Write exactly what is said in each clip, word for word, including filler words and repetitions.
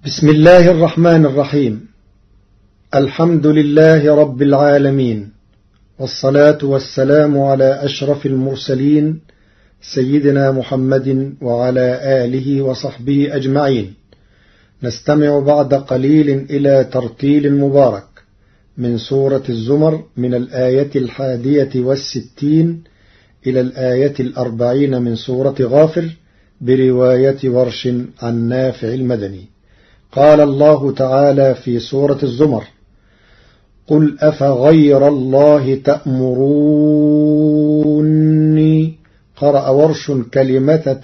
بسم الله الرحمن الرحيم. الحمد لله رب العالمين، والصلاة والسلام على أشرف المرسلين سيدنا محمد وعلى آله وصحبه أجمعين. نستمع بعد قليل إلى ترتيل مبارك من سورة الزمر من الآية الحادية والستين إلى الآية الأربعين من سورة غافر برواية ورش عن نافع المدني. قال الله تعالى في سورة الزمر: قل أفغير الله تأمروني. قرأ ورش كلمة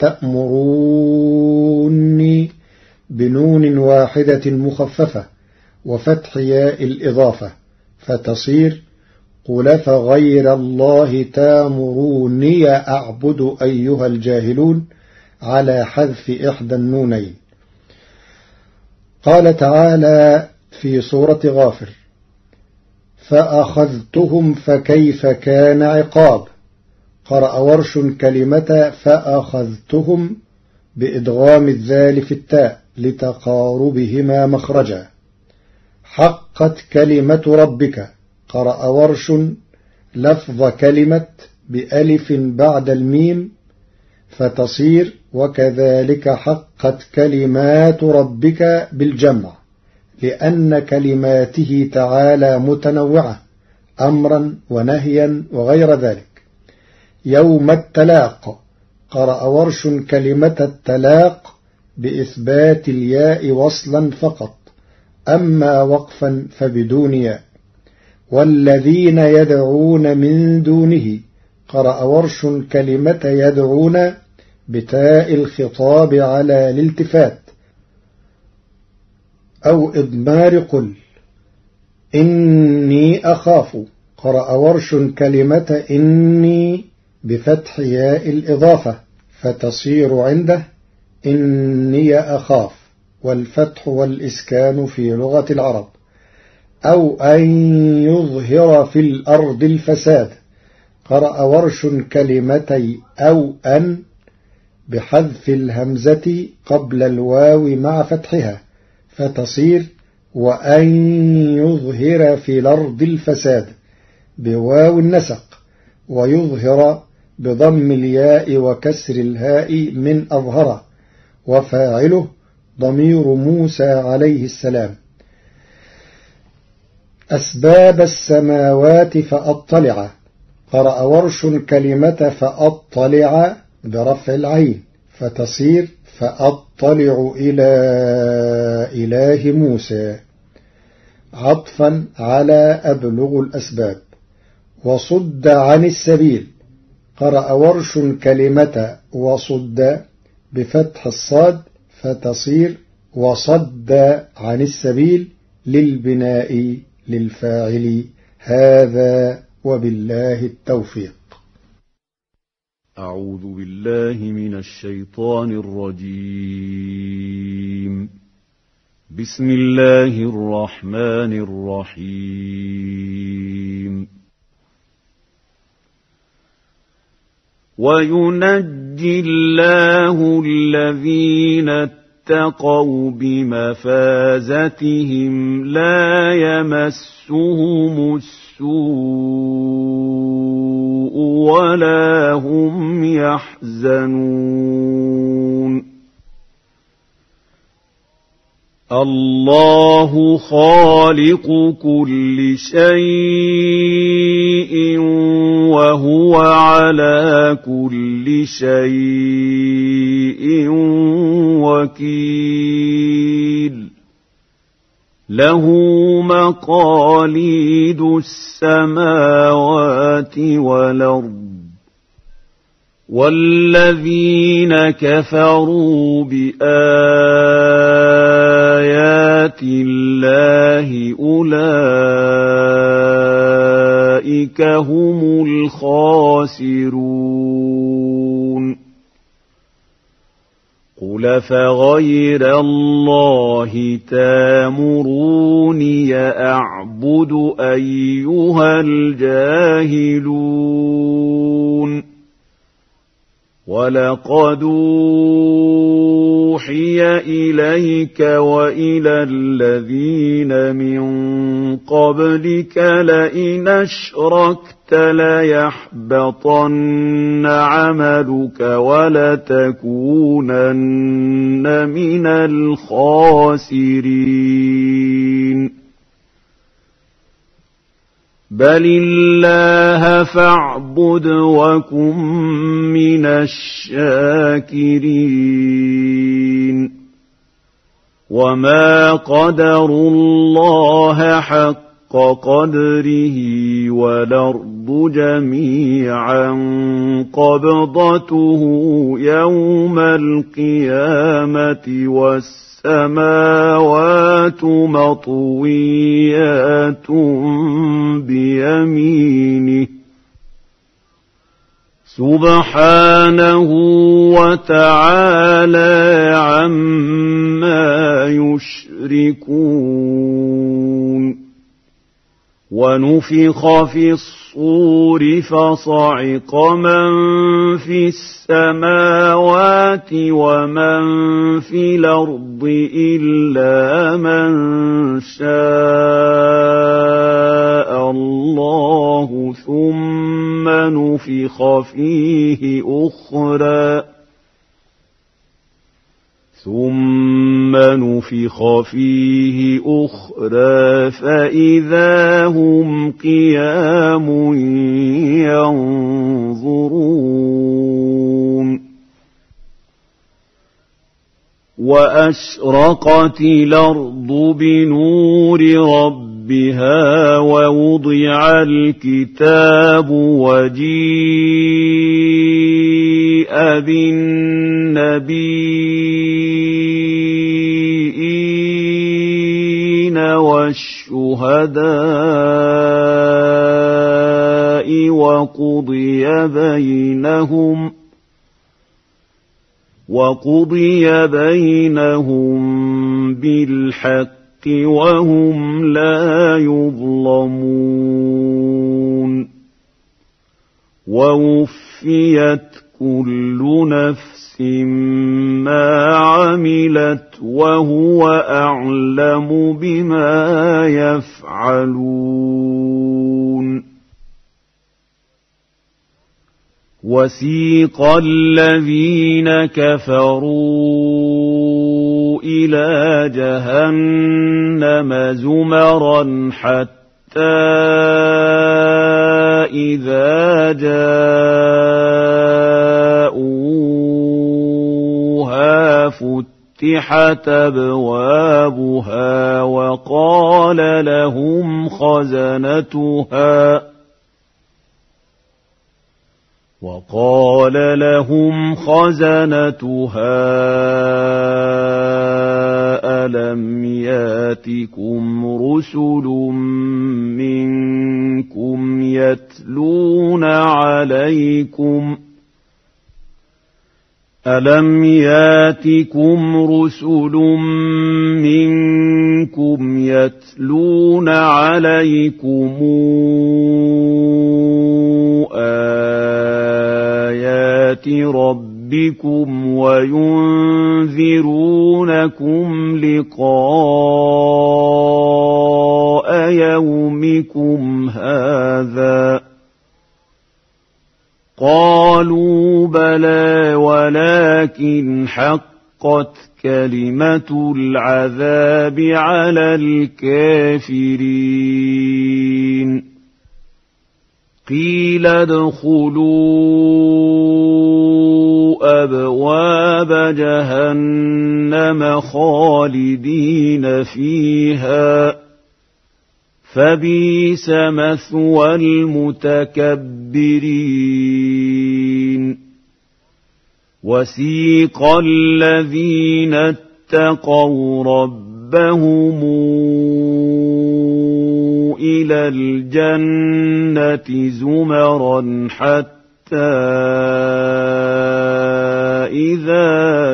تأمروني بنون واحدة مخففة وفتح ياء الإضافة فتصير قل فغير الله تامروني أعبد أيها الجاهلون على حذف إحدى النونين. قال تعالى في سورة غافر: فأخذتهم فكيف كان عقاب. قرأ ورش كلمة فأخذتهم بإدغام الذال في التاء لتقاربهما مخرجا. حقت كلمة ربك. قرأ ورش لفظ كلمة بألف بعد الميم فتصير وكذلك حقت كلمات ربك بالجمع، لأن كلماته تعالى متنوعة أمرا ونهيا وغير ذلك. يوم التلاق. قرأ ورش كلمة التلاق بإثبات الياء وصلا فقط، أما وقفا فبدون ياء. والذين يدعون من دونه. قرأ ورش كلمة يدعون بتاء الخطاب على الالتفات أو إضمار قل. إني أخاف. قرأ ورش كلمة إني بفتح ياء الإضافة فتصير عنده إني أخاف، والفتح والإسكان في لغة العرب. أو أن يظهر في الأرض الفساد. قرأ ورش كلمتي أو أن بحذف الهمزة قبل الواو مع فتحها فتصير وأن يظهر في الأرض الفساد بواو النسق، ويظهر بضم الياء وكسر الهاء من أظهر، وفاعله ضمير موسى عليه السلام. أسباب السماوات فأطلع. قرأ ورش كلمة فأطلع برفع العين فتصير فأطلع إلى إله موسى، عطفا على أبلغ الأسباب. وصد عن السبيل. قرأ ورش كلمة وصد بفتح الصاد فتصير وصد عن السبيل للبناء للفاعل. هذا وبالله التوفيق. أعوذ بالله من الشيطان الرجيم. بسم الله الرحمن الرحيم. وينجي الله الذين اتقوا بمفازتهم لا يمسهم السوء ولا هم يحزنون. الله خالق كل شيء وهو على كل شيء وكيل. له مقاليد السماوات والأرض، والذين كفروا بآيات الله أولئك هم الخاسرون. قل فغير الله تامروني أعبد أيها الجاهلون. وَلَقَدْ أُوحِيَ إِلَيْكَ وَإِلَى الَّذِينَ مِن قَبْلِكَ لَئِنْ أَشْرَكْتَ لَيَحْبَطَنَّ عَمَلُكَ وَلَتَكُونَنَّ مِنَ الْخَاسِرِينَ بَلِ اللَّهَ فَاعْبُدْ وَكُن مِّنَ الشَّاكِرِينَ وَمَا قَدَرُوا اللَّهَ حَقَّ قَدْرِهِ وَالْأَرْضُ جَمِيعًا قَبْضَتُهُ يَوْمَ الْقِيَامَةِ وَالسَّمَاوَاتُ السماوات مطويات بيمينه سبحانه وتعالى عما يشركون ونفخ في الصور فصعق من في السماوات ومن في الأرض إلا من شاء الله ثم نفخ فيه أخرى ثم نفخ فيه أخرى فإذا هم قيام ينظرون وأشرقت الأرض بنور ربها ووضع الكتاب وجيء بالنبيين والشهداء وقضي بينهم وقضي بينهم بالحق وهم لا يظلمون ووفيت كل نفس ما عملت وهو أعلم بما يفعلون وسيق الذين كفروا إلى جهنم زمرا حتى إذا جاءوها فتحت أبوابها وقال لهم خزنتها وقال لهم خزنتها ألم ياتكم رسل منكم يتلون عليكم ألم ياتكم رسل منكم يتلون عليكم آيات ربكم وينذرونكم لقاء يومكم هذا قالوا بلى ولكن حقت كلمة العذاب على الكافرين قيل ادخلوا أبواب جهنم خالدين فيها فبئس مثوى المتكبرين وسيق الذين اتقوا ربهم إلى الجنة زمرا حتى إذا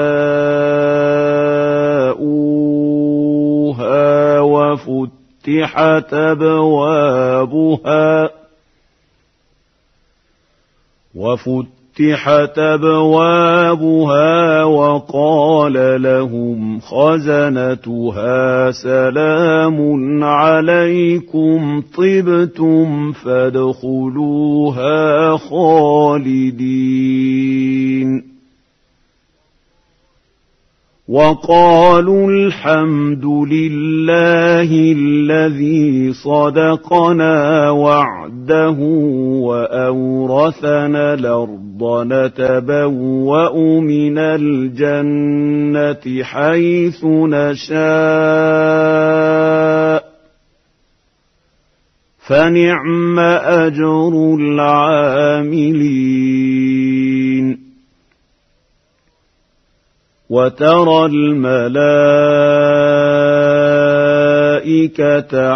جاءوها وفتحت أبوابها وفتحت فتحت أبوابها وقال لهم خزنتها سلام عليكم طبتم فادخلوها خالدين وقالوا الحمد لله الذي صدقنا وعده وأورثنا الأرض نتبوأ من الجنة حيث نشاء فنعم أجر العاملين وترى الملائكة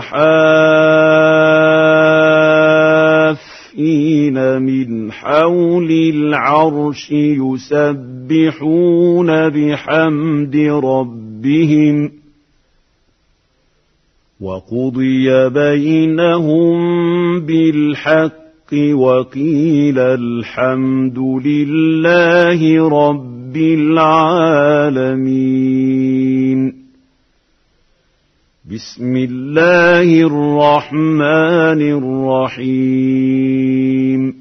حافين من حول العرش يسبحون بحمد ربهم وقضي بينهم بالحق وقيل الحمد لله رب العالمين بسم الله الرحمن الرحيم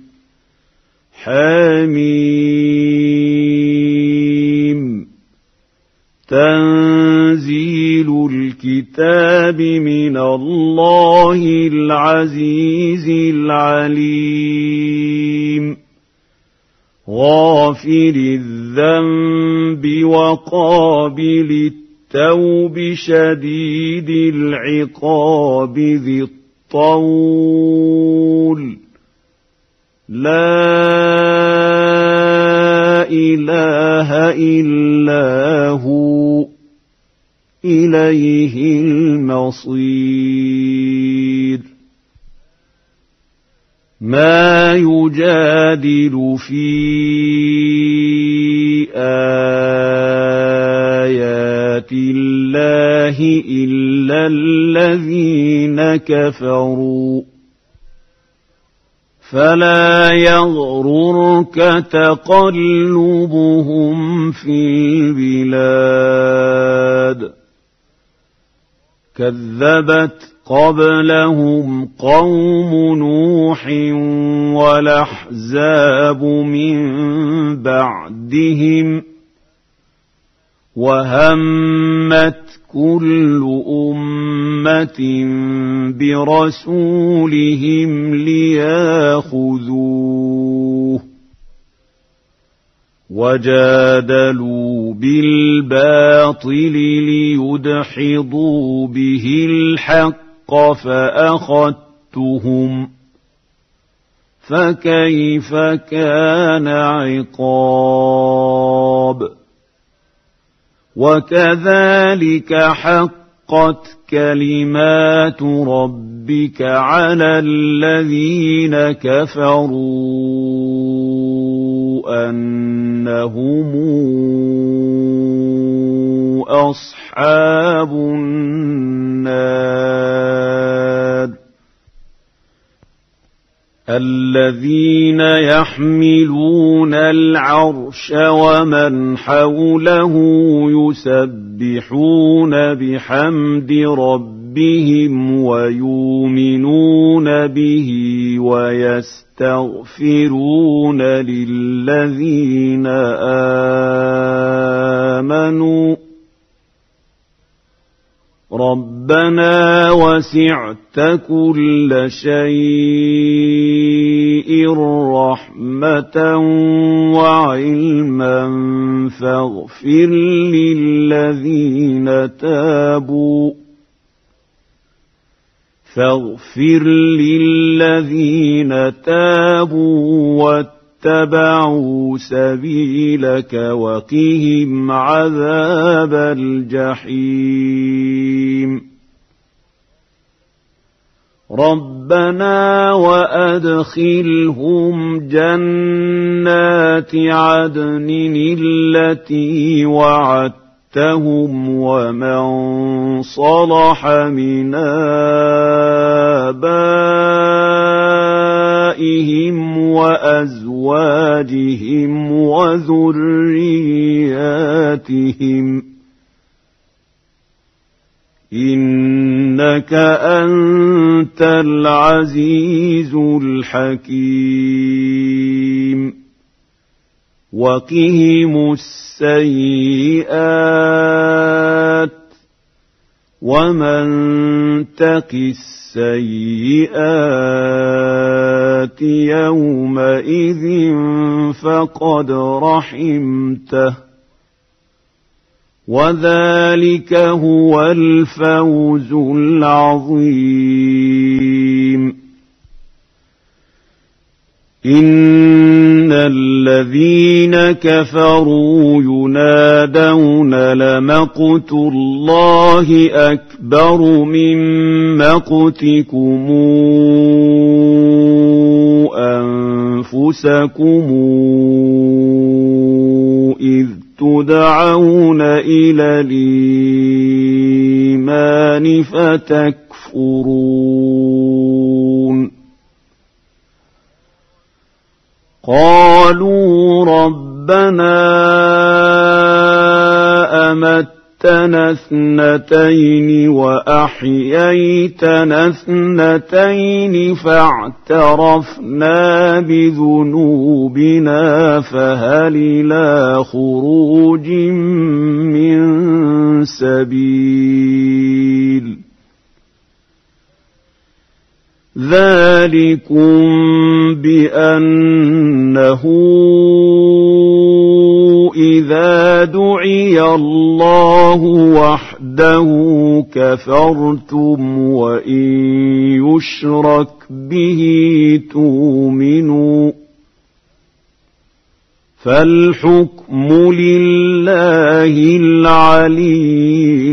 حميم تنزيل الكتاب من الله العزيز العليم غافر الذنب وقابل التوب شديد العقاب ذي الطول لا إله إلا هو إليه المصير ما يجادل في آيات الله إلا الذين كفروا فلا يغررك تقلبهم في البلاد كذبت قبلهم قوم نوح والأحزاب من بعدهم وهمت كل أمة برسولهم لياخذوه وجادلوا بالباطل ليدحضوا به الحق فأخذتهم فكيف كان عقاب وكذلك حقت كلمات ربك على الذين كفروا أنهم أصحاب النار الذين يحملون العرش ومن حوله يسبحون بحمد ربهم ويؤمنون به ويستغفرون للذين آمنوا ربنا وسعت كل شيء رحمة وعلما فاغفر للذين تابوا فاغفر للذين تابوا واتبعوا سبيلك وقهم عذاب الجحيم ربنا وأدخلهم جنات عدن التي وعدتهم ومن صلح من آبائهم وأزواجهم أزواجهم وذرياتهم إنك أنت العزيز الحكيم وقهم السيئات ومن تق السيئات يومئذ فقد رحمته وذلك هو الفوز العظيم إن الذين كفروا ينادون لمقت الله أكبر من مقتكم أنفسكم إذ تدعون إلى الإيمان فتكفرون قالوا ربنا أمتنا اثنتين وأحييتنا اثنتين فاعترفنا بذنوبنا فهل إلى خروج من سبيل ذلكم بأنه إذا دعي الله وحده كفرتم وإن يشرك به تؤمنوا فالحكم لله العلي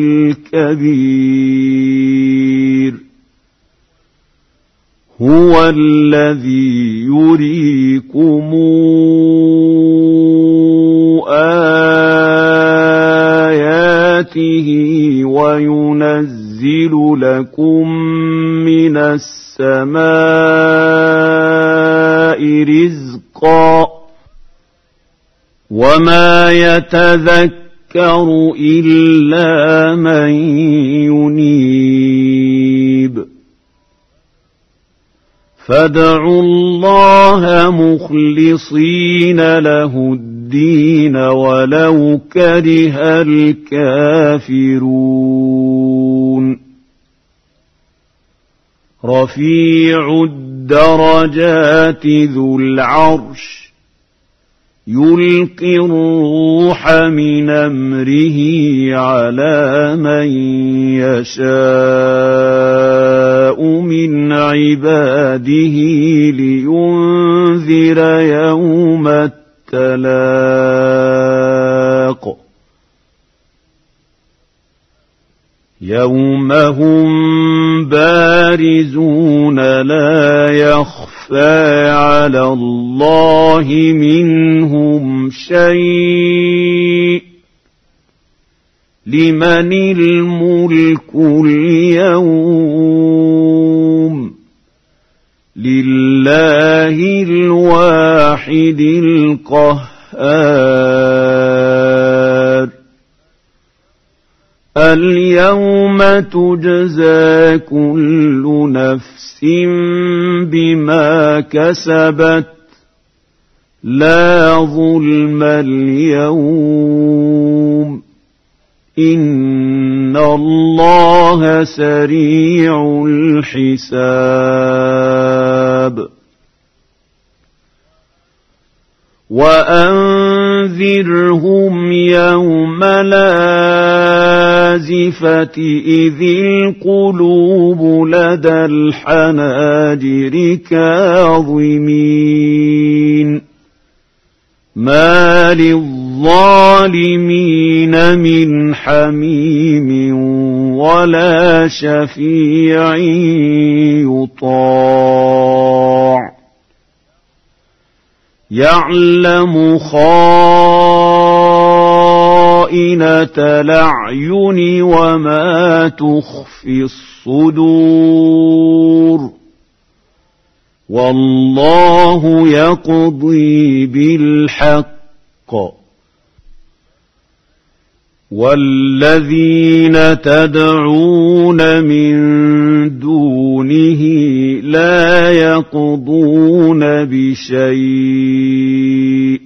الكبير هو الذي يريكم آياته وينزل لكم من السماء رزقا وما يتذكر إلا من ينيب فادعوا الله مخلصين له الدين ولو كره الكافرون رفيع الدرجات ذو العرش يلقي الروح من أمره على من يشاء من عباده لينذر يوم التلاق يوم هم بارزون لا يخفى على الله منهم شيء لمن الملك اليوم لله الواحد القهار اليوم تجزى كل نفس بما كسبت لا ظلم اليوم إن الله سريع الحساب وأنذرهم يوم الآزفة إذ القلوب لدى الحناجر كاظمين ما للظالمين من حميم ولا شفيع يطاع يعلم خائنة الأعين وما تخفي الصدور والله يقضي بالحق والذين تدعون من دونه لا يقضون بشيء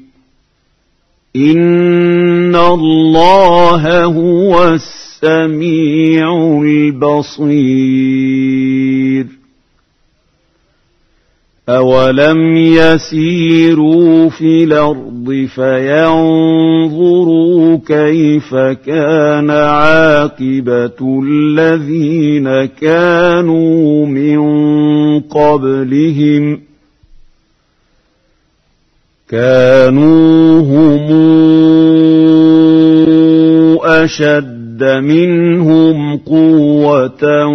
إن الله هو السميع البصير أولم يسيروا في الأرض فينظروا كيف كان عاقبة الذين كانوا من قبلهم كانوا هم أشد منهم قوة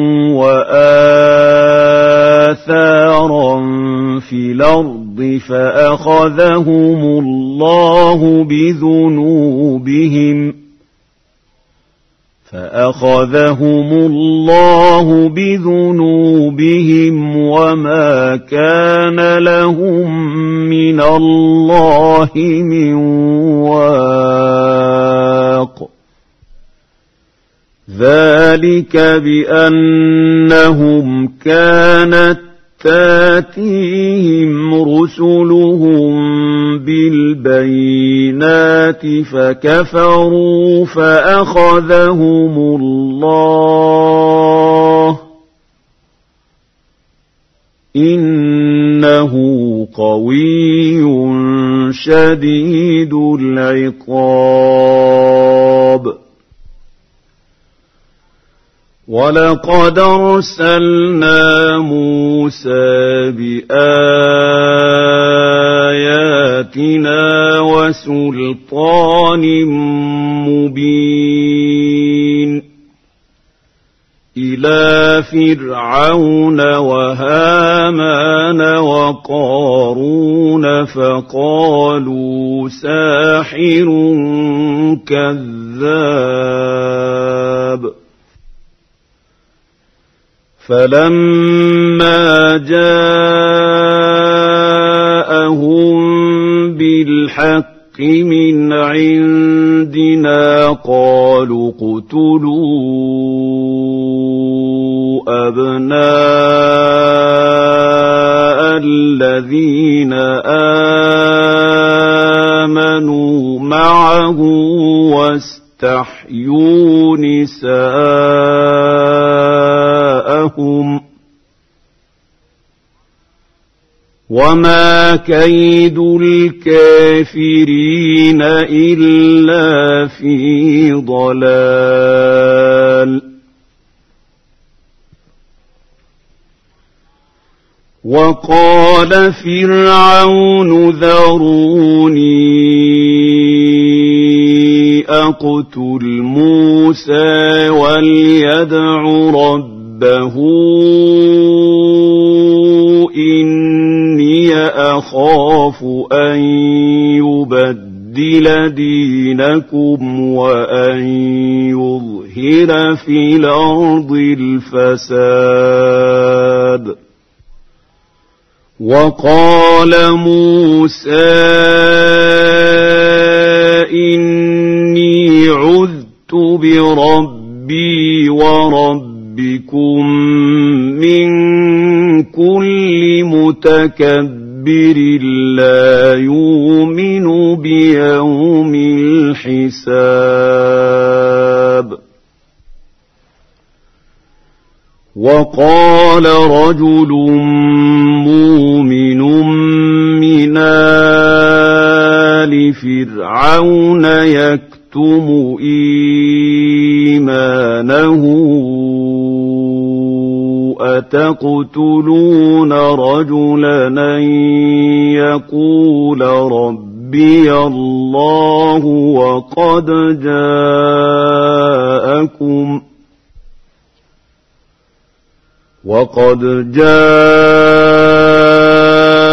وآثارا في الأرض فأخذهم الله بذنوبهم فأخذهم الله بذنوبهم وما كان لهم من الله من واق ذلك بأنهم كانت تاتيهم رسلهم بالبينات فكفروا فأخذهم الله إنه قوي شديد العقاب ولقد أرسلنا موسى بآياتنا وسلطان مبين إلى فرعون وهامان وقارون فقالوا ساحر كذاب فلما جاءهم بالحق من عندنا قالوا اقتلوا أبناء الذين آمنوا معه واستحيوا نساءهم وما كيد الكافرين إلا في ضلال وقال فرعون ذروني أقتل موسى وليدع ربه إني أخاف أن يبدل دينكم وأن يظهر في الأرض الفساد وقال موسى إني عذت بربي وربكم من كل متكبر لا يؤمن بيوم الحساب وقال رجل مؤمن من آل فرعون يكتم إيمانه أتقتلون رجلا أن يقول ربي الله وقد جاءكم وقد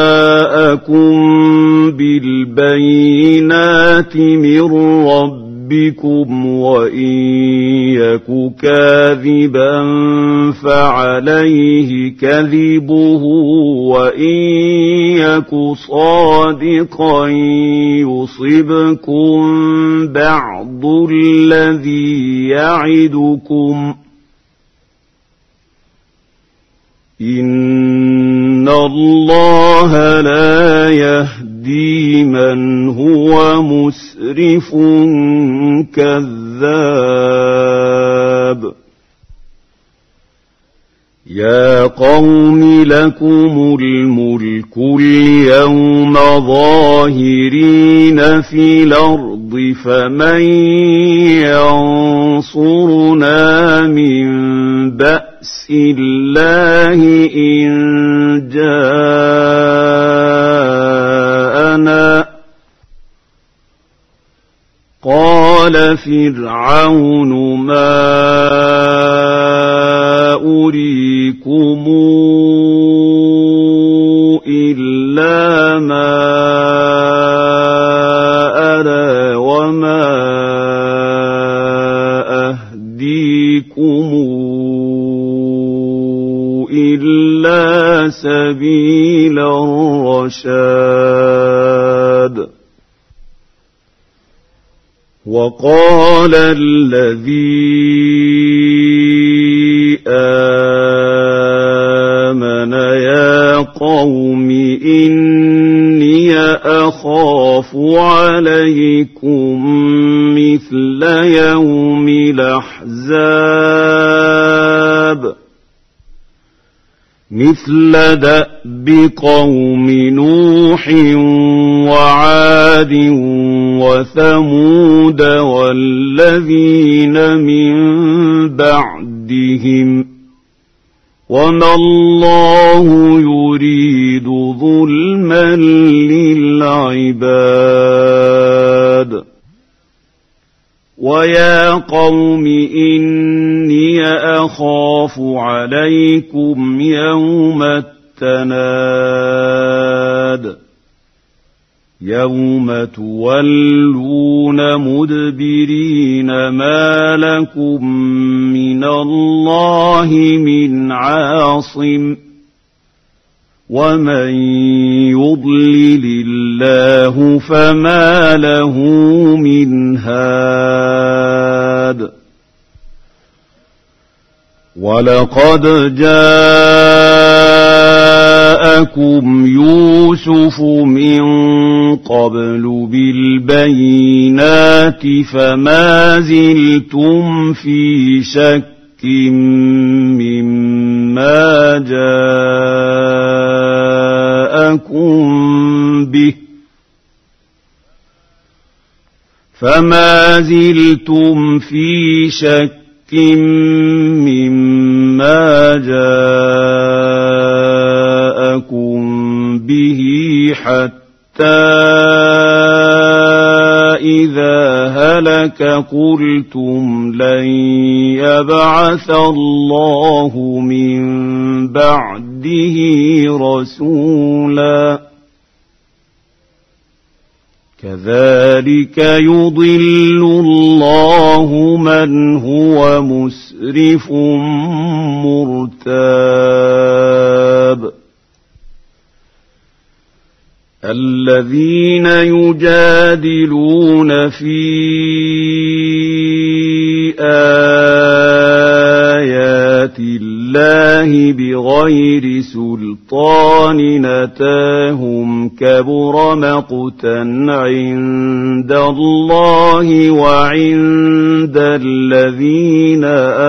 جاءكم بالبينات من ربكم ربكم وإن يك كاذبا فعليه كذبه وإن يك صادقا يصبكم بعض الذي يعدكم إن الله لا يهدي من هو مسرف كذاب يا قوم لكم الملك اليوم ظاهرين في الأرض فمن ينصرنا من بأس الله إن جاءنا قال فرعون ما أريكم إلا ما أرى وما أهديكم إلا سبيل الرشاد وقال الذي آمن يا قوم إني أخاف عليكم مثل يوم الأحزاب مثل دأب قوم نوح وعاد وثمود والذين من بعدهم وما الله يريد ظلما للعباد ويا قوم إني أخاف عليكم يوم التناد يوم تولون مدبرين ما لكم من الله من عاصم ومن يضلل الله فما له من هاد ولقد جاءكم يوسف من قبل بالبينات فما زلتم في شك مما جاءكم به فما زلتم في شك مما جاءكم به حتى إذا هلك قلتم لن يبعث الله من بعده رسولا كذلك يضل الله من هو مسرف مرتاب الذين يجادلون في آيات الله بغير سلطان أتاهم كبر مقتا عند الله وعند الذين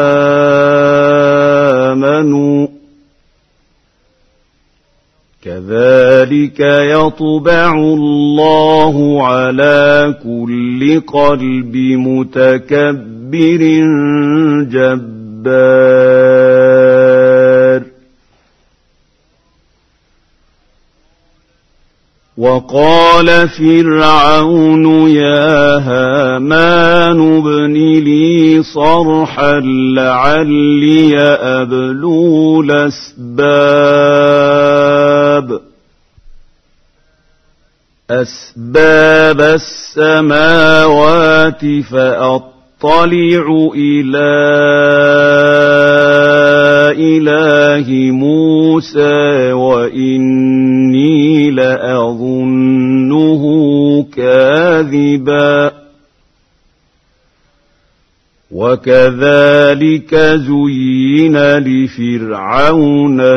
آمنوا كذلك يطبع الله على كل قلب متكبر جبار وقال فرعون يا هامان ابن لي صرحا لعلي أبلغ الأسباب أسباب السماوات فأطلع إلى إله موسى وإني لأظنه كاذبا وكذلك زين لفرعون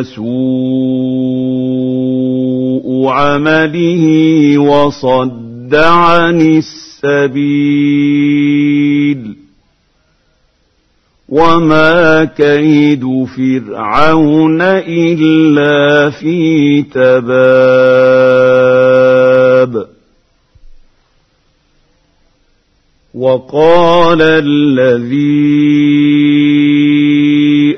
سوء عمله وصد عن السبيل وما كيد فرعون إلا في تباب وقال الذي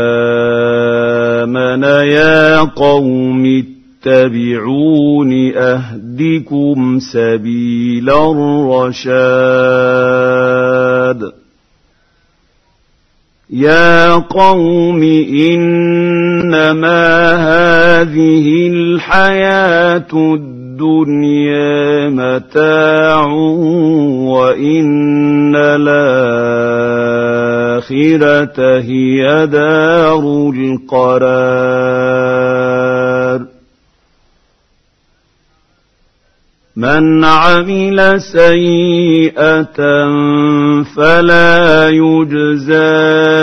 آمن يا قوم اتبعون أهدكم سبيل الرشاد يا قوم إنما هذه الحياة الدنيا متاع وإن الآخرة هي دار القرار من عمل سيئة فلا يجزى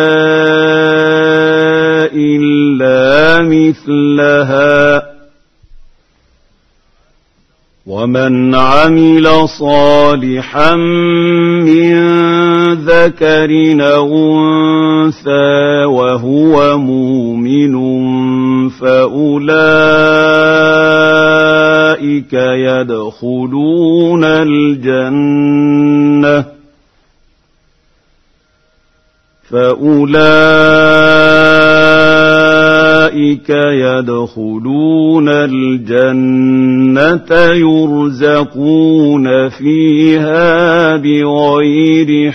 إلا مثلها ومن عمل صالحا من ذكر أو أنثى وهو مؤمن فأولئك يدخلون الجنة فأولئك يدخلون الجنة يرزقون فيها بغير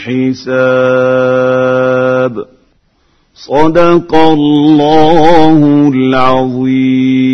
حساب صدق الله العظيم.